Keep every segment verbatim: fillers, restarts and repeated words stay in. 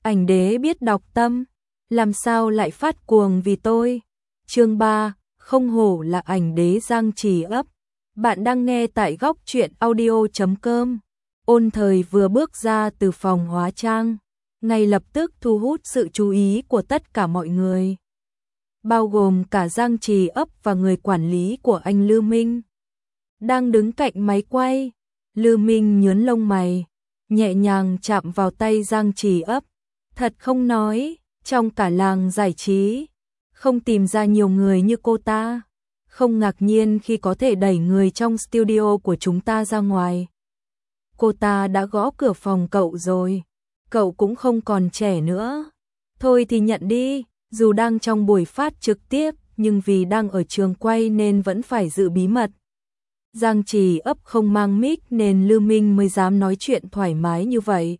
ảnh đế biết đọc tâm, làm sao lại phát cuồng vì tôi. Chương ba, không hổ là ảnh đế Giang Trì Ấp. Bạn đang nghe tại góc truyện audio chấm com. Ôn Thời vừa bước ra từ phòng hóa trang, ngay lập tức thu hút sự chú ý của tất cả mọi người, bao gồm cả Giang Trì Ấp và người quản lý của anh Lư Minh. Đang đứng cạnh máy quay, Lư Minh nhướng lông mày, nhẹ nhàng chạm vào tay Giang Trì Ấp. Thật không nói, trong cả làng giải trí, không tìm ra nhiều người như cô ta. Không ngạc nhiên khi có thể đẩy người trong studio của chúng ta ra ngoài. Cô ta đã gõ cửa phòng cậu rồi, cậu cũng không còn trẻ nữa. Thôi thì nhận đi, dù đang trong buổi phát trực tiếp, nhưng vì đang ở trường quay nên vẫn phải giữ bí mật. Giang Trì Ấp không mang mic nên Lư Minh mới dám nói chuyện thoải mái như vậy.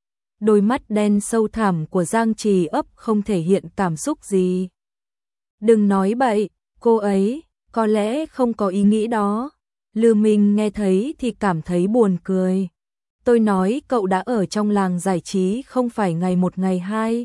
Đôi mắt đen sâu thẳm của Giang Trì Ấp không thể hiện cảm xúc gì. Đừng nói bậy, cô ấy có lẽ không có ý nghĩ đó. Lư Minh nghe thấy thì cảm thấy buồn cười. Tôi nói cậu đã ở trong làng giải trí không phải ngày một ngày hai.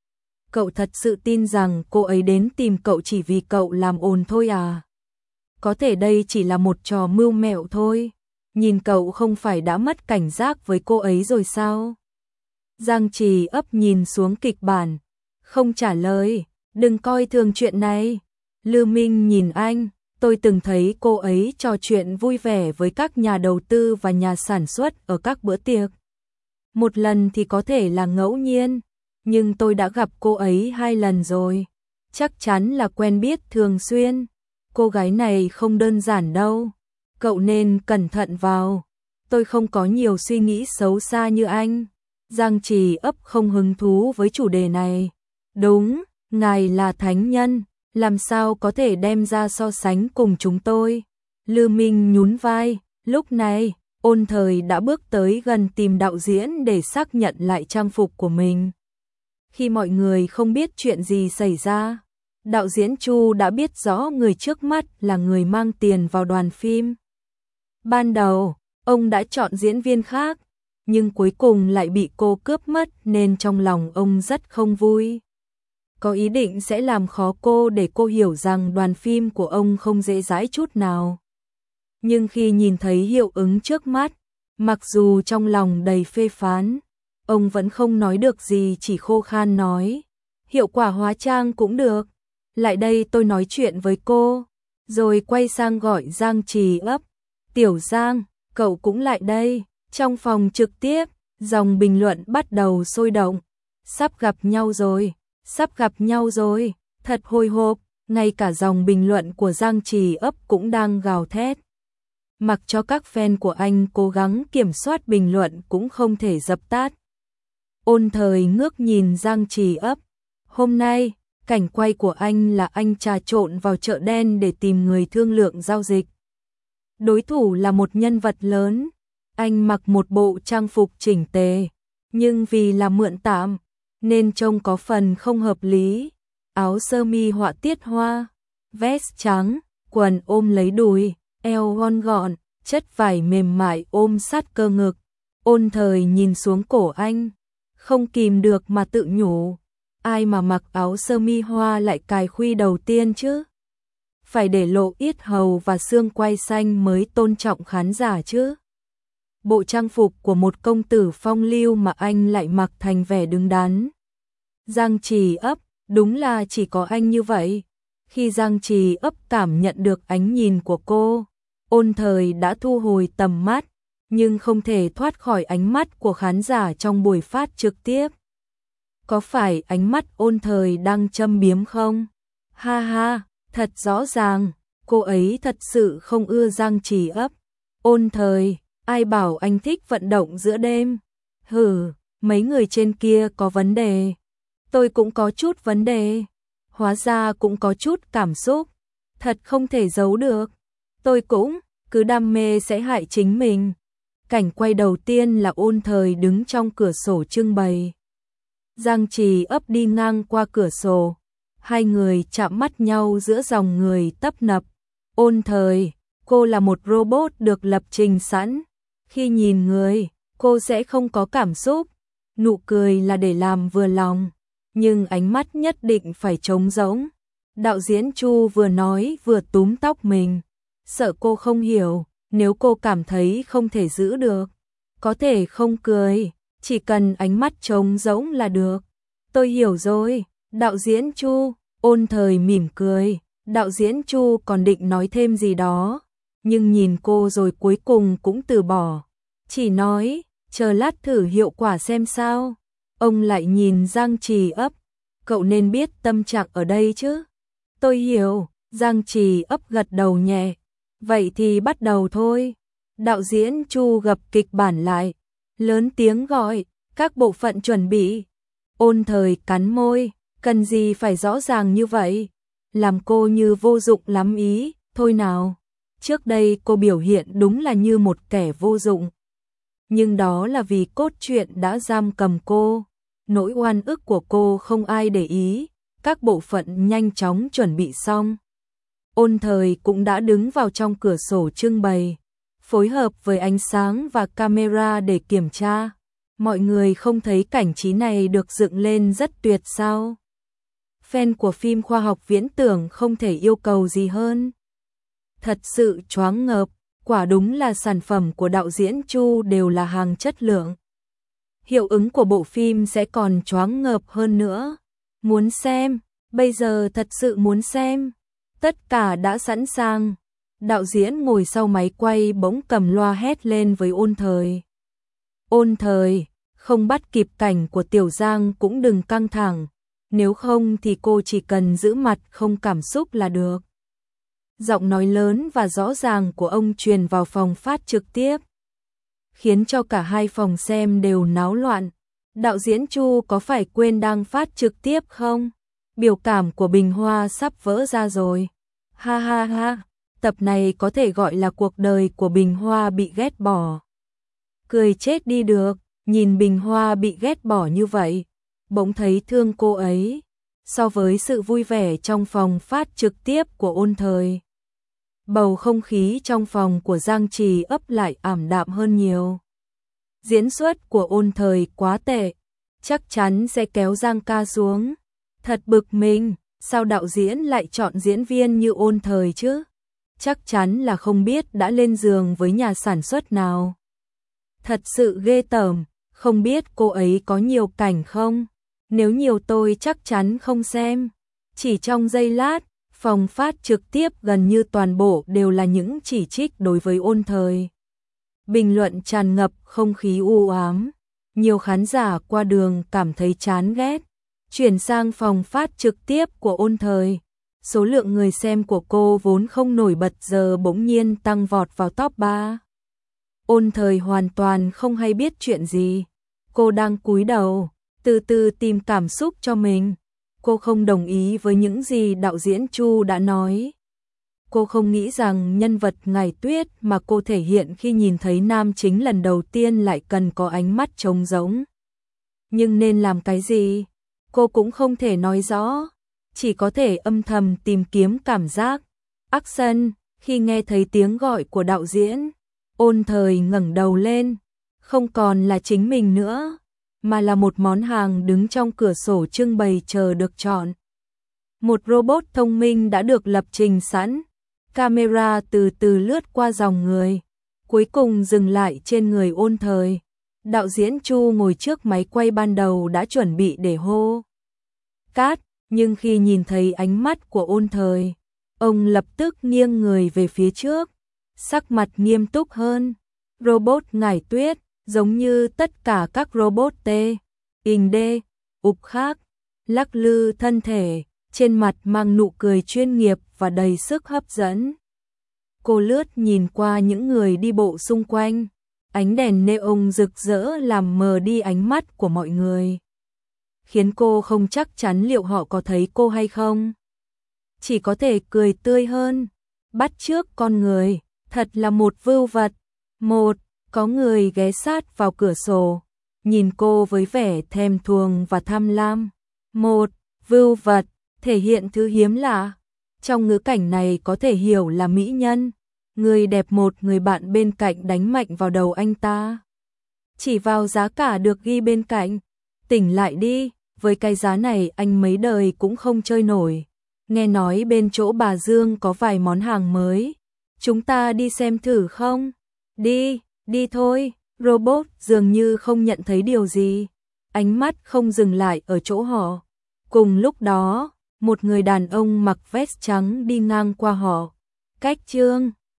Cậu thật sự tin rằng cô ấy đến tìm cậu chỉ vì cậu làm ồn thôi à? Có thể đây chỉ là một trò mưu mẹo thôi. Nhìn cậu không phải đã mất cảnh giác với cô ấy rồi sao? Giang Trì Ấp nhìn xuống kịch bản, không trả lời. Đừng coi thường chuyện này. Lư Minh nhìn anh, tôi từng thấy cô ấy trò chuyện vui vẻ với các nhà đầu tư và nhà sản xuất ở các bữa tiệc. Một lần thì có thể là ngẫu nhiên, nhưng tôi đã gặp cô ấy hai lần rồi. Chắc chắn là quen biết thường xuyên. Cô gái này không đơn giản đâu. Cậu nên cẩn thận vào. Tôi không có nhiều suy nghĩ xấu xa như anh. Giang Trì Ấp không hứng thú với chủ đề này. Đúng, ngài là thánh nhân, làm sao có thể đem ra so sánh cùng chúng tôi. Lư Minh nhún vai, lúc này, Ôn Thời đã bước tới gần tìm đạo diễn để xác nhận lại trang phục của mình. Khi mọi người không biết chuyện gì xảy ra, đạo diễn Chu đã biết rõ người trước mắt là người mang tiền vào đoàn phim. Ban đầu, ông đã chọn diễn viên khác, nhưng cuối cùng lại bị cô cướp mất nên trong lòng ông rất không vui. Có ý định sẽ làm khó cô để cô hiểu rằng đoàn phim của ông không dễ dãi chút nào. Nhưng khi nhìn thấy hiệu ứng trước mắt, mặc dù trong lòng đầy phê phán, ông vẫn không nói được gì, chỉ khô khan nói. Hiệu quả hóa trang cũng được. Lại đây tôi nói chuyện với cô. Rồi quay sang gọi Giang Trì Ấp. Tiểu Giang, cậu cũng lại đây. Trong phòng trực tiếp, dòng bình luận bắt đầu sôi động. Sắp gặp nhau rồi. Sắp gặp nhau rồi, thật hồi hộp. Ngay cả dòng bình luận của Giang Trì Ấp cũng đang gào thét. Mặc cho các fan của anh cố gắng kiểm soát bình luận cũng không thể dập tắt. Ôn Thời ngước nhìn Giang Trì Ấp. Hôm nay, cảnh quay của anh là anh trà trộn vào chợ đen để tìm người thương lượng giao dịch. Đối thủ là một nhân vật lớn. Anh mặc một bộ trang phục chỉnh tề, nhưng vì là mượn tạm, nên trông có phần không hợp lý. Áo sơ mi họa tiết hoa, vest trắng, quần ôm lấy đùi, eo gọn gọn, chất vải mềm mại ôm sát cơ ngực. Ôn Thời nhìn xuống cổ anh, không kìm được mà tự nhủ. Ai mà mặc áo sơ mi hoa lại cài khuy đầu tiên chứ? Phải để lộ yết hầu và xương quai xanh mới tôn trọng khán giả chứ. Bộ trang phục của một công tử phong lưu mà anh lại mặc thành vẻ đứng đắn. Giang Trì Ấp, đúng là chỉ có anh như vậy. Khi Giang Trì Ấp cảm nhận được ánh nhìn của cô, Ôn Thời đã thu hồi tầm mắt, nhưng không thể thoát khỏi ánh mắt của khán giả trong buổi phát trực tiếp. Có phải ánh mắt Ôn Thời đang châm biếm không? Ha ha, thật rõ ràng, cô ấy thật sự không ưa Giang Trì Ấp. Ôn Thời, ai bảo anh thích vận động giữa đêm? Hừ, mấy người trên kia có vấn đề. Tôi cũng có chút vấn đề. Hóa ra cũng có chút cảm xúc. Thật không thể giấu được. Tôi cũng, cứ đam mê sẽ hại chính mình. Cảnh quay đầu tiên là Ôn Thời đứng trong cửa sổ trưng bày. Giang Trì Ấp đi ngang qua cửa sổ. Hai người chạm mắt nhau giữa dòng người tấp nập. Ôn Thời, cô là một robot được lập trình sẵn. Khi nhìn người, cô sẽ không có cảm xúc. nụ cười là để làm vừa lòng, nhưng ánh mắt nhất định phải trống rỗng. Đạo diễn Chu vừa nói vừa túm tóc mình, sợ cô không hiểu, nếu cô cảm thấy không thể giữ được, có thể không cười, chỉ cần ánh mắt trống rỗng là được. Tôi hiểu rồi, đạo diễn Chu. Ôn Thời mỉm cười, đạo diễn Chu còn định nói thêm gì đó, nhưng nhìn cô rồi cuối cùng cũng từ bỏ, chỉ nói, chờ lát thử hiệu quả xem sao. Ông lại nhìn Giang Trì Ấp, cậu nên biết tâm trạng ở đây chứ. Tôi hiểu, Giang Trì Ấp gật đầu nhẹ, vậy thì bắt đầu thôi. Đạo diễn Chu gập kịch bản lại, lớn tiếng gọi, các bộ phận chuẩn bị. Ôn Thời cắn môi, cần gì phải rõ ràng như vậy, làm cô như vô dụng lắm ý, thôi nào. Trước đây cô biểu hiện đúng là như một kẻ vô dụng. Nhưng đó là vì cốt truyện đã giam cầm cô, nỗi oan ức của cô không ai để ý, các bộ phận nhanh chóng chuẩn bị xong. Ôn Thời cũng đã đứng vào trong cửa sổ trưng bày, phối hợp với ánh sáng và camera để kiểm tra. Mọi người không thấy cảnh trí này được dựng lên rất tuyệt sao? Fan của phim khoa học viễn tưởng không thể yêu cầu gì hơn. Thật sự choáng ngợp, quả đúng là sản phẩm của đạo diễn Chu đều là hàng chất lượng. Hiệu ứng của bộ phim sẽ còn choáng ngợp hơn nữa. Muốn xem, bây giờ thật sự muốn xem. Tất cả đã sẵn sàng. Đạo diễn ngồi sau máy quay bỗng cầm loa hét lên với Ôn Thời. Ôn Thời, không bắt kịp cảnh của Tiểu Giang cũng đừng căng thẳng, nếu không thì cô chỉ cần giữ mặt không cảm xúc là được. Giọng nói lớn và rõ ràng của ông truyền vào phòng phát trực tiếp, khiến cho cả hai phòng xem đều náo loạn. Đạo diễn Chu có phải quên đang phát trực tiếp không? Biểu cảm của Bình Hoa sắp vỡ ra rồi. Ha ha ha, tập này có thể gọi là cuộc đời của Bình Hoa bị ghét bỏ. Cười chết đi được, nhìn Bình Hoa bị ghét bỏ như vậy, bỗng thấy thương cô ấy. So với sự vui vẻ trong phòng phát trực tiếp của Ôn Thời, bầu không khí trong phòng của Giang Trì Ấp lại ảm đạm hơn nhiều. Diễn xuất của Ôn Thời quá tệ, chắc chắn sẽ kéo Giang ca xuống. Thật bực mình, sao đạo diễn lại chọn diễn viên như Ôn Thời chứ? Chắc chắn là không biết đã lên giường với nhà sản xuất nào. Thật sự ghê tởm, không biết cô ấy có nhiều cảnh không? Nếu nhiều tôi chắc chắn không xem. Chỉ trong giây lát, phòng phát trực tiếp gần như toàn bộ đều là những chỉ trích đối với Ôn Thời. Bình luận tràn ngập không khí u ám. Nhiều khán giả qua đường cảm thấy chán ghét. Chuyển sang phòng phát trực tiếp của Ôn Thời, số lượng người xem của cô vốn không nổi bật giờ bỗng nhiên tăng vọt vào top ba. Ôn Thời hoàn toàn không hay biết chuyện gì. Cô đang cúi đầu, từ từ tìm cảm xúc cho mình. Cô không đồng ý với những gì đạo diễn Chu đã nói. Cô không nghĩ rằng nhân vật Ngày Tuyết mà cô thể hiện khi nhìn thấy nam chính lần đầu tiên lại cần có ánh mắt trống rỗng. Nhưng nên làm cái gì? Cô cũng không thể nói rõ, chỉ có thể âm thầm tìm kiếm cảm giác. Action, khi nghe thấy tiếng gọi của đạo diễn, Ôn Thời ngẩng đầu lên, không còn là chính mình nữa, mà là một món hàng đứng trong cửa sổ trưng bày chờ được chọn. Một robot thông minh đã được lập trình sẵn, camera từ từ lướt qua dòng người, cuối cùng dừng lại trên người Ôn Thời. Đạo diễn Chu ngồi trước máy quay ban đầu đã chuẩn bị để hô cát, nhưng khi nhìn thấy ánh mắt của Ôn Thời, ông lập tức nghiêng người về phía trước, sắc mặt nghiêm túc hơn. Robot Ngải Tuyết, giống như tất cả các robot T, in D, ục khác, lắc lư thân thể, trên mặt mang nụ cười chuyên nghiệp và đầy sức hấp dẫn. Cô lướt nhìn qua những người đi bộ xung quanh, ánh đèn neon rực rỡ làm mờ đi ánh mắt của mọi người, khiến cô không chắc chắn liệu họ có thấy cô hay không. Chỉ có thể cười tươi hơn, bắt chước con người, thật là một vưu vật. Một, có người ghé sát vào cửa sổ, nhìn cô với vẻ thèm thuồng và tham lam. Một, vưu vật, thể hiện thứ hiếm lạ. Trong ngữ cảnh này có thể hiểu là mỹ nhân. Người đẹp một người bạn bên cạnh đánh mạnh vào đầu anh ta. Chỉ vào giá cả được ghi bên cạnh, Tỉnh lại đi, với cái giá này anh mấy đời cũng không chơi nổi. Nghe nói bên chỗ bà Dương có vài món hàng mới. Chúng ta đi xem thử không? Đi, đi thôi. Robot dường như không nhận thấy điều gì. Ánh mắt không dừng lại ở chỗ họ. Cùng lúc đó, một người đàn ông mặc vest trắng đi ngang qua họ. Cách chương